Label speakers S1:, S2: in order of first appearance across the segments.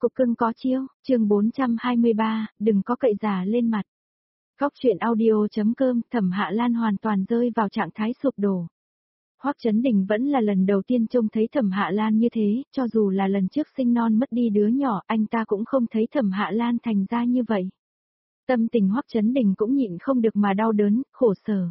S1: cục cưng có chiêu, chương 423, đừng có cậy già lên mặt. Góc truyện audio.com, Thẩm Hạ Lan hoàn toàn rơi vào trạng thái sụp đổ. Hoắc Chấn Đình vẫn là lần đầu tiên trông thấy Thẩm Hạ Lan như thế, cho dù là lần trước sinh non mất đi đứa nhỏ, anh ta cũng không thấy Thẩm Hạ Lan thành ra như vậy. Tâm tình Hoắc Chấn Đình cũng nhịn không được mà đau đớn, khổ sở.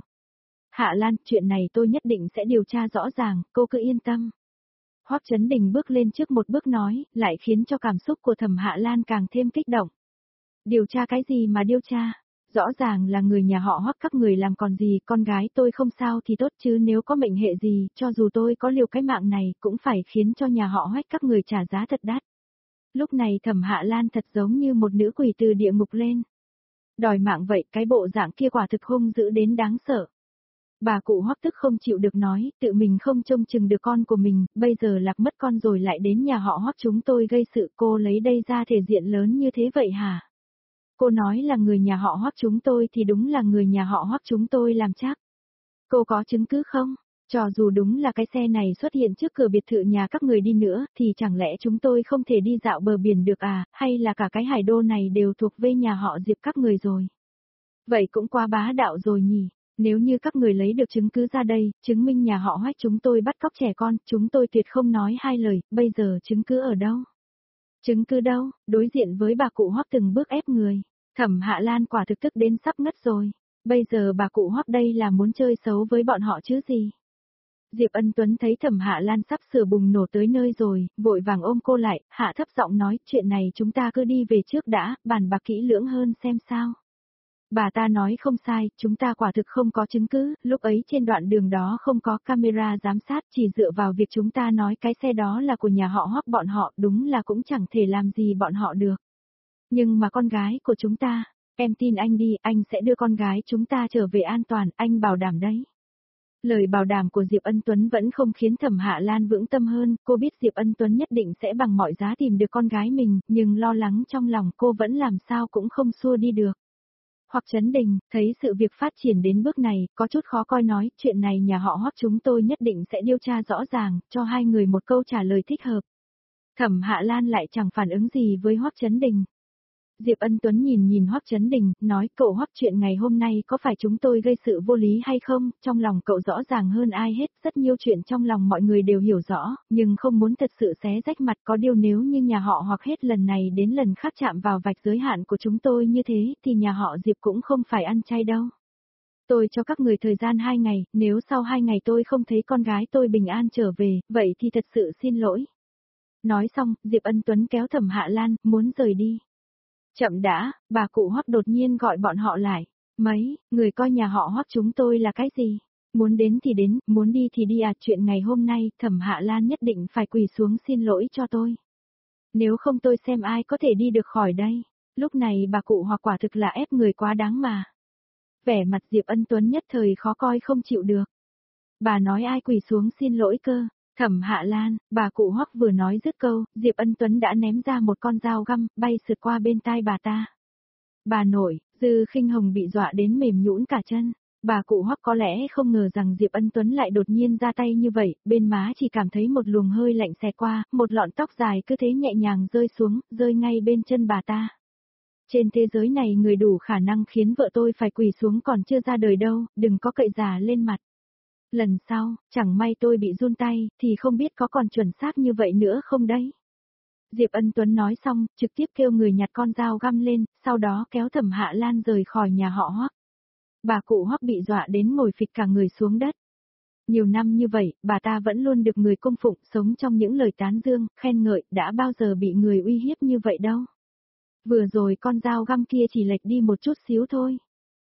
S1: Hạ Lan, chuyện này tôi nhất định sẽ điều tra rõ ràng, cô cứ yên tâm. Hoắc Chấn Đình bước lên trước một bước nói, lại khiến cho cảm xúc của Thẩm Hạ Lan càng thêm kích động. Điều tra cái gì mà điều tra? Rõ ràng là người nhà họ Hoắc các người làm còn gì, con gái tôi không sao thì tốt chứ nếu có mệnh hệ gì, cho dù tôi có liều cái mạng này cũng phải khiến cho nhà họ Hoắc các người trả giá thật đắt. Lúc này Thẩm Hạ Lan thật giống như một nữ quỷ từ địa ngục lên. Đòi mạng vậy, cái bộ dạng kia quả thực hung dữ đến đáng sợ. Bà cụ Hoắc tức không chịu được nói, tự mình không trông chừng được con của mình, bây giờ lạc mất con rồi lại đến nhà họ Hoắc chúng tôi gây sự, cô lấy đây ra thể diện lớn như thế vậy hả? Cô nói là người nhà họ Hoắc chúng tôi thì đúng là người nhà họ Hoắc chúng tôi làm chắc. Cô có chứng cứ không? Cho dù đúng là cái xe này xuất hiện trước cửa biệt thự nhà các người đi nữa, thì chẳng lẽ chúng tôi không thể đi dạo bờ biển được à, hay là cả cái hải đô này đều thuộc về nhà họ Diệp các người rồi? Vậy cũng quá bá đạo rồi nhỉ? Nếu như các người lấy được chứng cứ ra đây, chứng minh nhà họ Hoắc chúng tôi bắt cóc trẻ con, chúng tôi tuyệt không nói hai lời, bây giờ chứng cứ ở đâu? Chứng cứ đâu? Đối diện với bà cụ Hoắc từng bước ép người. Thẩm Hạ Lan quả thực tức đến sắp ngất rồi. Bây giờ bà cụ Hoắc đây là muốn chơi xấu với bọn họ chứ gì? Diệp Ân Tuấn thấy Thẩm Hạ Lan sắp sửa bùng nổ tới nơi rồi, vội vàng ôm cô lại, hạ thấp giọng nói, chuyện này chúng ta cứ đi về trước đã, bàn bạc kỹ lưỡng hơn xem sao. Bà ta nói không sai, chúng ta quả thực không có chứng cứ, lúc ấy trên đoạn đường đó không có camera giám sát, chỉ dựa vào việc chúng ta nói cái xe đó là của nhà họ Hoắc bọn họ, đúng là cũng chẳng thể làm gì bọn họ được. Nhưng mà con gái của chúng ta, em tin anh đi, anh sẽ đưa con gái chúng ta trở về an toàn, anh bảo đảm đấy. Lời bảo đảm của Diệp Ân Tuấn vẫn không khiến Thẩm Hạ Lan vững tâm hơn, cô biết Diệp Ân Tuấn nhất định sẽ bằng mọi giá tìm được con gái mình, nhưng lo lắng trong lòng cô vẫn làm sao cũng không xua đi được. Hoắc Chấn Đình, thấy sự việc phát triển đến bước này, có chút khó coi nói, chuyện này nhà họ Hoắc chúng tôi nhất định sẽ điều tra rõ ràng, cho hai người một câu trả lời thích hợp. Thẩm Hạ Lan lại chẳng phản ứng gì với Hoắc Chấn Đình. Diệp Ân Tuấn nhìn Hoắc Chấn Đình, nói cậu Hoắc chuyện ngày hôm nay có phải chúng tôi gây sự vô lý hay không, trong lòng cậu rõ ràng hơn ai hết, rất nhiều chuyện trong lòng mọi người đều hiểu rõ, nhưng không muốn thật sự xé rách mặt có điều nếu như nhà họ hoặc hết lần này đến lần khác chạm vào vạch giới hạn của chúng tôi như thế thì nhà họ Diệp cũng không phải ăn chay đâu. Tôi cho các người thời gian 2 ngày, nếu sau 2 ngày tôi không thấy con gái tôi bình an trở về, vậy thì thật sự xin lỗi. Nói xong, Diệp Ân Tuấn kéo Thẩm Hạ Lan, muốn rời đi. Chậm đã, bà cụ Hoắc đột nhiên gọi bọn họ lại. Mấy, người coi nhà họ Hoắc chúng tôi là cái gì? Muốn đến thì đến, muốn đi thì đi à, chuyện ngày hôm nay, Thẩm Hạ Lan nhất định phải quỳ xuống xin lỗi cho tôi. Nếu không tôi xem ai có thể đi được khỏi đây. Lúc này bà cụ Hoắc quả thực là ép người quá đáng mà. Vẻ mặt Diệp Ân Tuấn nhất thời khó coi không chịu được. Bà nói ai quỳ xuống xin lỗi cơ? Thẩm Hạ Lan, bà cụ Hoắc vừa nói dứt câu, Diệp Ân Tuấn đã ném ra một con dao găm, bay sượt qua bên tai bà ta. Bà nội, Dư Khinh Hồng bị dọa đến mềm nhũn cả chân. Bà cụ Hoắc có lẽ không ngờ rằng Diệp Ân Tuấn lại đột nhiên ra tay như vậy, bên má chỉ cảm thấy một luồng hơi lạnh xẹt qua, một lọn tóc dài cứ thế nhẹ nhàng rơi xuống, rơi ngay bên chân bà ta. Trên thế giới này người đủ khả năng khiến vợ tôi phải quỳ xuống còn chưa ra đời đâu, đừng có cậy già lên mặt. Lần sau, chẳng may tôi bị run tay, thì không biết có còn chuẩn xác như vậy nữa không đấy. Diệp Ân Tuấn nói xong, trực tiếp kêu người nhặt con dao găm lên, sau đó kéo Thẩm Hạ Lan rời khỏi nhà họ Hoắc. Bà cụ Hoắc bị dọa đến ngồi phịch cả người xuống đất. Nhiều năm như vậy, bà ta vẫn luôn được người cung phụng, sống trong những lời tán dương, khen ngợi, đã bao giờ bị người uy hiếp như vậy đâu. Vừa rồi con dao găm kia chỉ lệch đi một chút xíu thôi.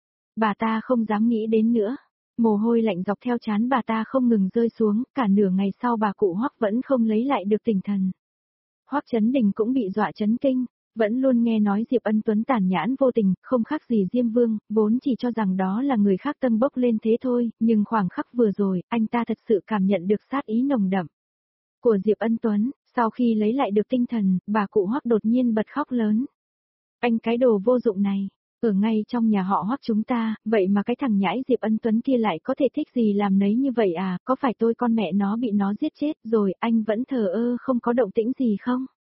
S1: Bà ta không dám nghĩ đến nữa. Mồ hôi lạnh dọc theo trán bà ta không ngừng rơi xuống, cả nửa ngày sau bà cụ Hoắc vẫn không lấy lại được tinh thần. Hoắc Chấn Đình cũng bị dọa chấn kinh, vẫn luôn nghe nói Diệp Ân Tuấn tàn nhẫn vô tình, không khác gì Diêm Vương, vốn chỉ cho rằng đó là người khác tân bốc lên thế thôi, nhưng khoảng khắc vừa rồi, anh ta thật sự cảm nhận được sát ý nồng đậm của Diệp Ân Tuấn. Sau khi lấy lại được tinh thần, bà cụ Hoắc đột nhiên bật khóc lớn. Anh cái đồ vô dụng này! Ở ngay trong nhà họ Hoắc chúng ta, vậy mà cái thằng nhãi Diệp Ân Tuấn kia lại có thể thích gì làm nấy như vậy à, có phải tôi con mẹ nó bị nó giết chết rồi, anh vẫn thờ ơ không có động tĩnh gì không?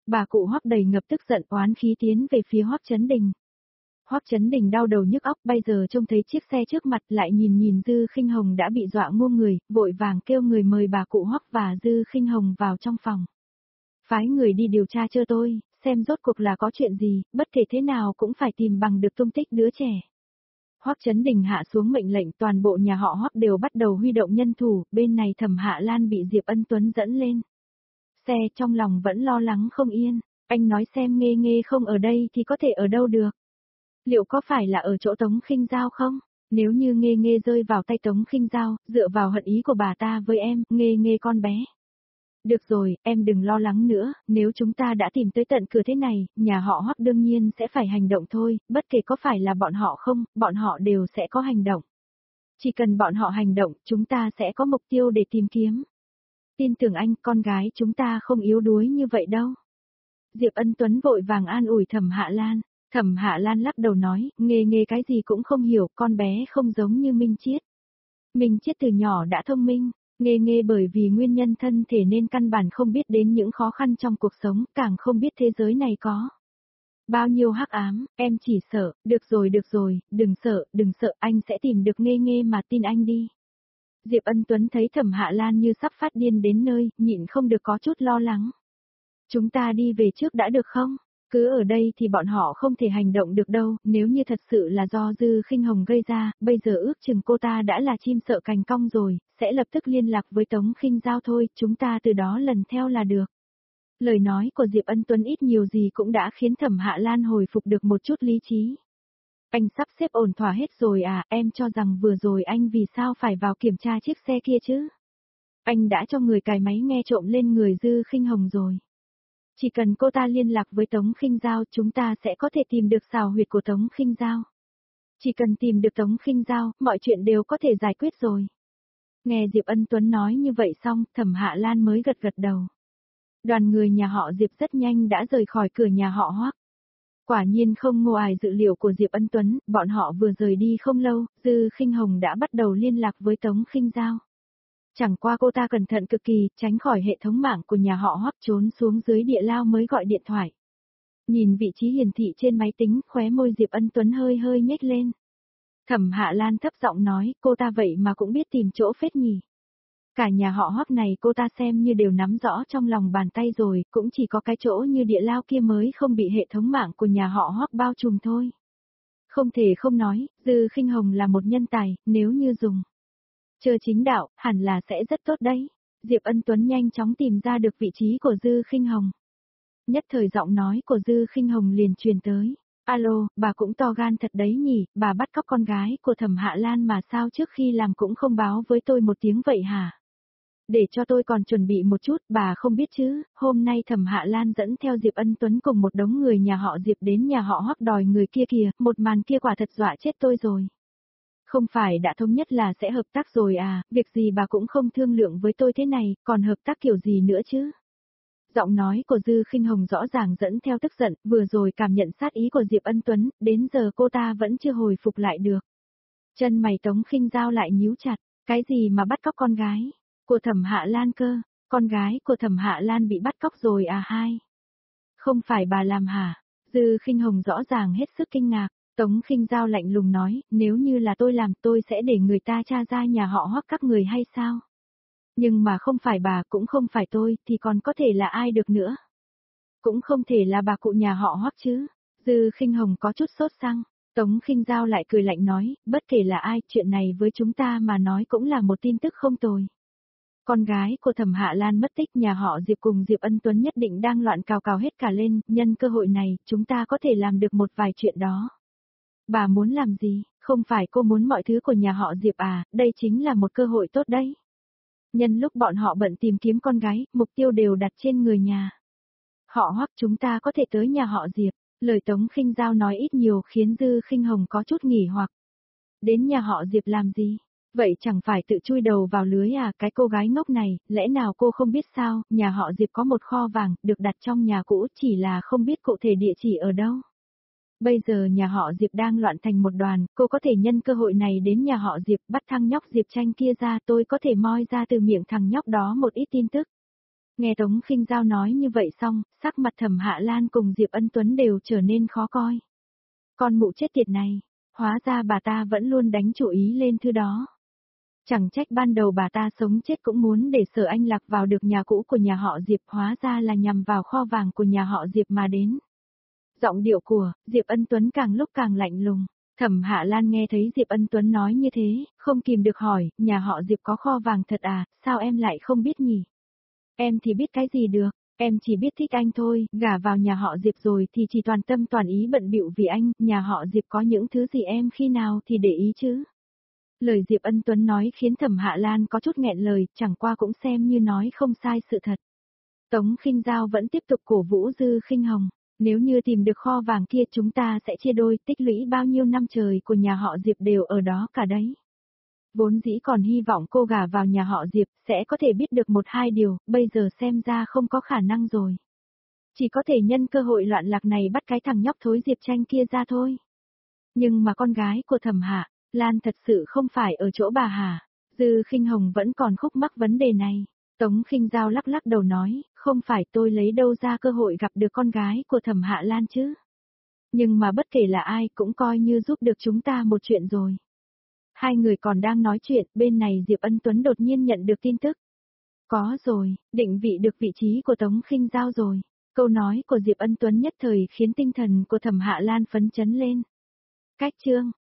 S1: Bà cụ Hoắc đầy ngập tức giận oán khí tiến về phía Hoắc Chấn Đình. Hoắc Chấn Đình đau đầu nhức óc, bây giờ trông thấy chiếc xe trước mặt lại nhìn Dư Khinh Hồng đã bị dọa ngu người, vội vàng kêu người mời bà cụ Hoắc và Dư Khinh Hồng vào trong phòng. Phái người đi điều tra cho tôi, xem rốt cuộc là có chuyện gì, bất kể thế nào cũng phải tìm bằng được tung tích đứa trẻ. Hoắc Chấn Đình hạ xuống mệnh lệnh, toàn bộ nhà họ Hoắc đều bắt đầu huy động nhân thủ, bên này Thẩm Hạ Lan bị Diệp Ân Tuấn dẫn lên xe, trong lòng vẫn lo lắng không yên, anh nói xem Nghê Nghê không ở đây thì có thể ở đâu được. Liệu có phải là ở chỗ Tống Khinh Giao không? Nếu như Nghê Nghê rơi vào tay Tống Khinh Giao, dựa vào hận ý của bà ta với em, Nghê Nghê con bé. Được rồi, em đừng lo lắng nữa, nếu chúng ta đã tìm tới tận cửa thế này, nhà họ Hoắc đương nhiên sẽ phải hành động thôi, bất kể có phải là bọn họ không, bọn họ đều sẽ có hành động. Chỉ cần bọn họ hành động, chúng ta sẽ có mục tiêu để tìm kiếm. Tin tưởng anh, con gái chúng ta không yếu đuối như vậy đâu. Diệp Ân Tuấn vội vàng an ủi Thẩm Hạ Lan. Thẩm Hạ Lan lắc đầu nói, Nghê Nghê cái gì cũng không hiểu, con bé không giống như Minh Chiết. Minh Chiết từ nhỏ đã thông minh, Nghê Nghê bởi vì nguyên nhân thân thể nên căn bản không biết đến những khó khăn trong cuộc sống, càng không biết thế giới này có bao nhiêu hắc ám, em chỉ sợ, được rồi, đừng sợ, anh sẽ tìm được Nghê Nghê mà, tin anh đi. Diệp Ân Tuấn thấy Thẩm Hạ Lan như sắp phát điên đến nơi, nhịn không được có chút lo lắng. Chúng ta đi về trước đã được không? Cứ ở đây thì bọn họ không thể hành động được đâu, nếu như thật sự là do Dư Khinh Hồng gây ra, bây giờ ước chừng cô ta đã là chim sợ cành cong rồi, sẽ lập tức liên lạc với Tống Khinh Giao thôi, chúng ta từ đó lần theo là được. Lời nói của Diệp Ân Tuấn ít nhiều gì cũng đã khiến Thẩm Hạ Lan hồi phục được một chút lý trí. Anh sắp xếp ổn thỏa hết rồi à, em cho rằng vừa rồi anh vì sao phải vào kiểm tra chiếc xe kia chứ? Anh đã cho người cài máy nghe trộm lên người Dư Khinh Hồng rồi. Chỉ cần cô ta liên lạc với Tống Khinh Giao, chúng ta sẽ có thể tìm được xào huyệt của Tống Khinh Giao. Chỉ cần tìm được Tống Khinh Giao, mọi chuyện đều có thể giải quyết rồi. Nghe Diệp Ân Tuấn nói như vậy xong, Thẩm Hạ Lan mới gật gật đầu. Đoàn người nhà họ Diệp rất nhanh đã rời khỏi cửa nhà họ Hoắc. Quả nhiên không ngoài dự liệu của Diệp Ân Tuấn, bọn họ vừa rời đi không lâu, Dư Khinh Hồng đã bắt đầu liên lạc với Tống Khinh Giao. Chẳng qua cô ta cẩn thận cực kỳ, tránh khỏi hệ thống mạng của nhà họ Hoắc, trốn xuống dưới địa lao mới gọi điện thoại. Nhìn vị trí hiển thị trên máy tính, khóe môi Diệp Ân Tuấn hơi hơi nhếch lên. Thẩm Hạ Lan thấp giọng nói, cô ta vậy mà cũng biết tìm chỗ phết nhỉ. Cả nhà họ Hoắc này cô ta xem như đều nắm rõ trong lòng bàn tay rồi, cũng chỉ có cái chỗ như địa lao kia mới không bị hệ thống mạng của nhà họ Hoắc bao trùm thôi. Không thể không nói, Dư Khinh Hồng là một nhân tài, nếu như dùng chờ chính đạo, hẳn là sẽ rất tốt đấy. Diệp Ân Tuấn nhanh chóng tìm ra được vị trí của Dư Khinh Hồng. Nhất thời giọng nói của Dư Khinh Hồng liền truyền tới. Alo, bà cũng to gan thật đấy nhỉ, bà bắt cóc con gái của Thẩm Hạ Lan mà sao trước khi làm cũng không báo với tôi một tiếng vậy hả? Để cho tôi còn chuẩn bị một chút, bà không biết chứ, hôm nay Thẩm Hạ Lan dẫn theo Diệp Ân Tuấn cùng một đống người nhà họ Diệp đến nhà họ Hoắc đòi người kia kìa, một màn kia quả thật dọa chết tôi rồi. Không phải đã thống nhất là sẽ hợp tác rồi à, việc gì bà cũng không thương lượng với tôi thế này, còn hợp tác kiểu gì nữa chứ? Giọng nói của Dư Khinh Hồng rõ ràng dẫn theo tức giận, vừa rồi cảm nhận sát ý của Diệp Ân Tuấn, đến giờ cô ta vẫn chưa hồi phục lại được. Chân mày Tống Khinh Giao lại nhíu chặt, cái gì mà bắt cóc con gái của Thẩm Hạ Lan cơ, con gái của Thẩm Hạ Lan bị bắt cóc rồi à hai? Không phải bà làm hả? Dư Khinh Hồng rõ ràng hết sức kinh ngạc. Tống Khinh Giao lạnh lùng nói, nếu như là tôi làm tôi sẽ để người ta tra ra nhà họ Hoắc các người hay sao? Nhưng mà không phải bà, cũng không phải tôi, thì còn có thể là ai được nữa? Cũng không thể là bà cụ nhà họ Hoắc chứ? Dư Khinh Hồng có chút sốt sắng. Tống Khinh Giao lại cười lạnh nói, bất kể là ai, chuyện này với chúng ta mà nói cũng là một tin tức không tồi. Con gái của Thẩm Hạ Lan mất tích, nhà họ Diệp cùng Diệp Ân Tuấn nhất định đang loạn cào cào hết cả lên, nhân cơ hội này, chúng ta có thể làm được một vài chuyện đó. Bà muốn làm gì, không phải cô muốn mọi thứ của nhà họ Diệp à, đây chính là một cơ hội tốt đấy. Nhân lúc bọn họ bận tìm kiếm con gái, mục tiêu đều đặt trên người nhà họ Hoắc, chúng ta có thể tới nhà họ Diệp. Lời Tống Khinh Giao nói ít nhiều khiến Dư Khinh Hồng có chút nghỉ hoặc. Đến nhà họ Diệp làm gì? Vậy chẳng phải tự chui đầu vào lưới à, cái cô gái ngốc này, lẽ nào cô không biết sao, nhà họ Diệp có một kho vàng, được đặt trong nhà cũ, chỉ là không biết cụ thể địa chỉ ở đâu. Bây giờ nhà họ Diệp đang loạn thành một đoàn, cô có thể nhân cơ hội này đến nhà họ Diệp, bắt thằng nhóc Diệp Tranh kia ra, tôi có thể moi ra từ miệng thằng nhóc đó một ít tin tức. Nghe Tống Khinh Giao nói như vậy xong, sắc mặt Thẩm Hạ Lan cùng Diệp Ân Tuấn đều trở nên khó coi. Con mụ chết tiệt này, hóa ra bà ta vẫn luôn đánh chủ ý lên thứ đó. Chẳng trách ban đầu bà ta sống chết cũng muốn để Sở Anh Lạc vào được nhà cũ của nhà họ Diệp, hóa ra là nhằm vào kho vàng của nhà họ Diệp mà đến. Giọng điệu của Diệp Ân Tuấn càng lúc càng lạnh lùng. Thẩm Hạ Lan nghe thấy Diệp Ân Tuấn nói như thế, không kìm được hỏi, nhà họ Diệp có kho vàng thật à, sao em lại không biết nhỉ? Em thì biết cái gì được, em chỉ biết thích anh thôi, gả vào nhà họ Diệp rồi thì chỉ toàn tâm toàn ý bận bịu vì anh, nhà họ Diệp có những thứ gì em khi nào thì để ý chứ? Lời Diệp Ân Tuấn nói khiến Thẩm Hạ Lan có chút nghẹn lời, chẳng qua cũng xem như nói không sai sự thật. Tống Khinh Giao vẫn tiếp tục cổ vũ Dư Khinh Hồng. Nếu như tìm được kho vàng kia chúng ta sẽ chia đôi, tích lũy bao nhiêu năm trời của nhà họ Diệp đều ở đó cả đấy. Vốn dĩ còn hy vọng cô gả vào nhà họ Diệp sẽ có thể biết được một hai điều, bây giờ xem ra không có khả năng rồi. Chỉ có thể nhân cơ hội loạn lạc này bắt cái thằng nhóc thối Diệp Tranh kia ra thôi. Nhưng mà con gái của Thẩm Hạ Lan thật sự không phải ở chỗ bà hả? Dư Khinh Hồng vẫn còn khúc mắc vấn đề này. Tống Khinh Giao lắc lắc đầu nói, không phải tôi lấy đâu ra cơ hội gặp được con gái của Thẩm Hạ Lan chứ. Nhưng mà bất kể là ai cũng coi như giúp được chúng ta một chuyện rồi. Hai người còn đang nói chuyện, bên này Diệp Ân Tuấn đột nhiên nhận được tin tức. Có rồi, định vị được vị trí của Tống Khinh Giao rồi. Câu nói của Diệp Ân Tuấn nhất thời khiến tinh thần của Thẩm Hạ Lan phấn chấn lên. Cách chương